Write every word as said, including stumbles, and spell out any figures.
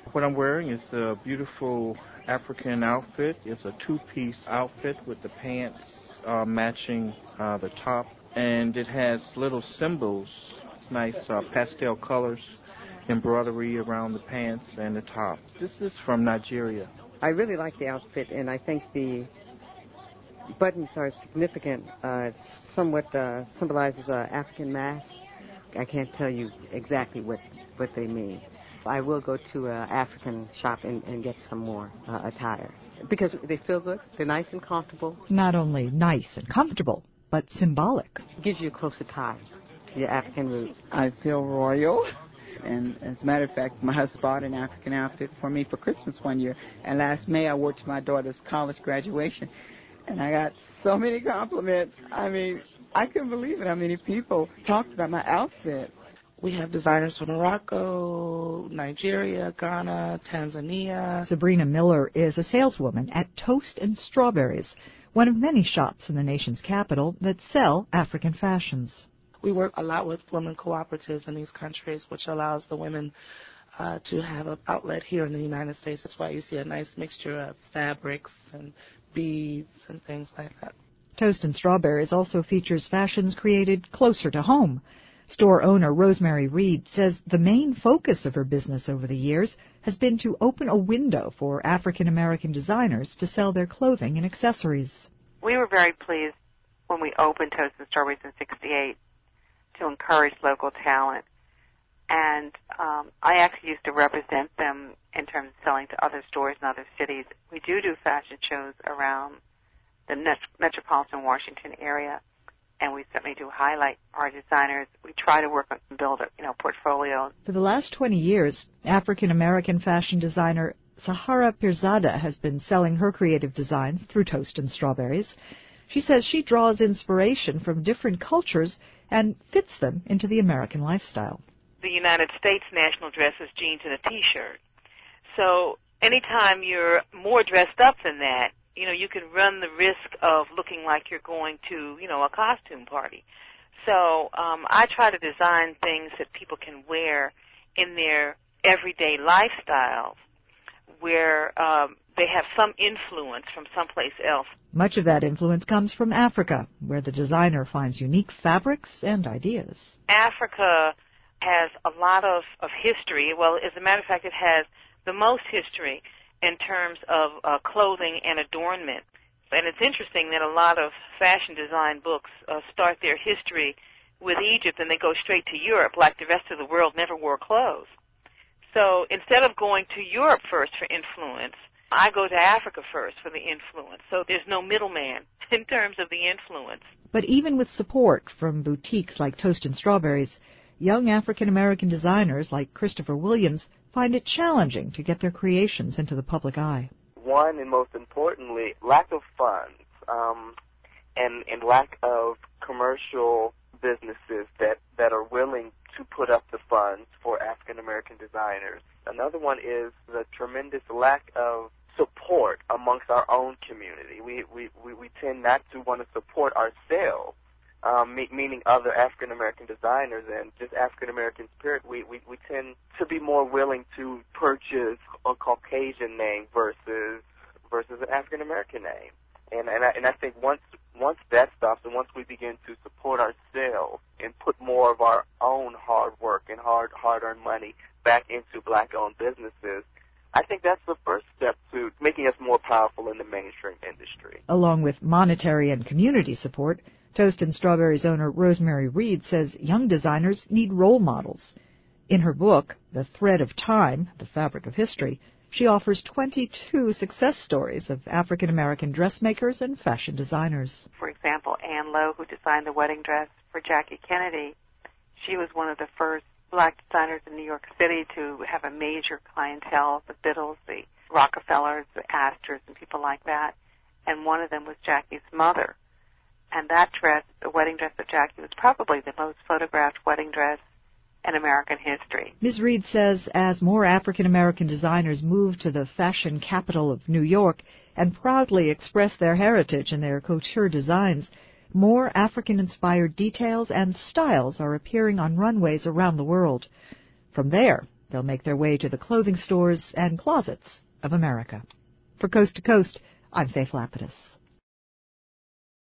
What I'm wearing is a beautiful African outfit. It's a two-piece outfit with the pants uh, matching uh, the top. And it has little symbols, nice uh, pastel colors, embroidery around the pants and the top. This is from Nigeria. I really like the outfit, and I think the buttons are significant. Uh, it somewhat uh, symbolizes uh, African mask. I can't tell you exactly what, what they mean. I will go to an African shop and, and get some more uh, attire because they feel good. They're nice and comfortable. Not only nice and comfortable, but symbolic. It gives you a closer tie to your African roots. I feel royal. And as a matter of fact, my husband bought an African outfit for me for Christmas one year. And last May, I wore it to my daughter's college graduation. And I got so many compliments. I mean, I couldn't believe it how many people talked about my outfit. We have designers from Morocco, Nigeria, Ghana, Tanzania. Sabrina Miller is a saleswoman at Toast and Strawberries, one of many shops in the nation's capital that sell African fashions. We work a lot with women cooperatives in these countries, which allows the women uh, to have an outlet here in the United States. That's why you see a nice mixture of fabrics and beads and things like that. Toast and Strawberries also features fashions created closer to home. Store owner Rosemary Reed says the main focus of her business over the years has been to open a window for African-American designers to sell their clothing and accessories. We were very pleased when we opened Toast and Strawberries in sixty-eight to encourage local talent. And um, I actually used to represent them in terms of selling to other stores in other cities. We do do fashion shows around the net- metropolitan Washington area, and we certainly do highlight our designers. We try to work on build a you know portfolio. For the last twenty years, African-American fashion designer Sahara Pirzada has been selling her creative designs through Toast and Strawberries. She says she draws inspiration from different cultures and fits them into the American lifestyle. The United States national dress is jeans and a T-shirt. So anytime you're more dressed up than that, you know, you can run the risk of looking like you're going to, you know, a costume party. So um, I try to design things that people can wear in their everyday lifestyles where um, they have some influence from someplace else. Much of that influence comes from Africa, where the designer finds unique fabrics and ideas. Africa has a lot of, of history. Well, as a matter of fact, it has the most history in terms of uh, clothing and adornment. And it's interesting that a lot of fashion design books uh, start their history with Egypt and they go straight to Europe, like the rest of the world never wore clothes. So instead of going to Europe first for influence, I go to Africa first for the influence. So there's no middleman in terms of the influence. But even with support from boutiques like Toast and Strawberries, young African-American designers like Christopher Williams find it challenging to get their creations into the public eye. One, and most importantly, lack of funds um, and, and lack of commercial businesses that, that are willing to put up the funds for African-American designers. Another one is the tremendous lack of support amongst our own community. We, we, we, we tend not to want to support ourselves. Um, me- meaning other African-American designers and just African-American spirit, we, we, we tend to be more willing to purchase a Caucasian name versus versus an African-American name. And and I, and I think once once that stops and once we begin to support ourselves and put more of our own hard work and hard hard-earned money back into black-owned businesses, I think that's the first step to making us more powerful in the mainstream industry. Along with monetary and community support, Toast and Strawberries owner Rosemary Reed says young designers need role models. In her book, The Thread of Time, The Fabric of History, she offers twenty-two success stories of African-American dressmakers and fashion designers. For example, Ann Lowe, who designed the wedding dress for Jackie Kennedy, she was one of the first black designers in New York City to have a major clientele, the Biddles, the Rockefellers, the Astors, and people like that. And one of them was Jackie's mother. And that dress, the wedding dress of Jackie, was probably the most photographed wedding dress in American history. Miz Reed says as more African-American designers move to the fashion capital of New York and proudly express their heritage in their couture designs, more African-inspired details and styles are appearing on runways around the world. From there, They'll make their way to the clothing stores and closets of America. For Coast to Coast, I'm Faith Lapidus.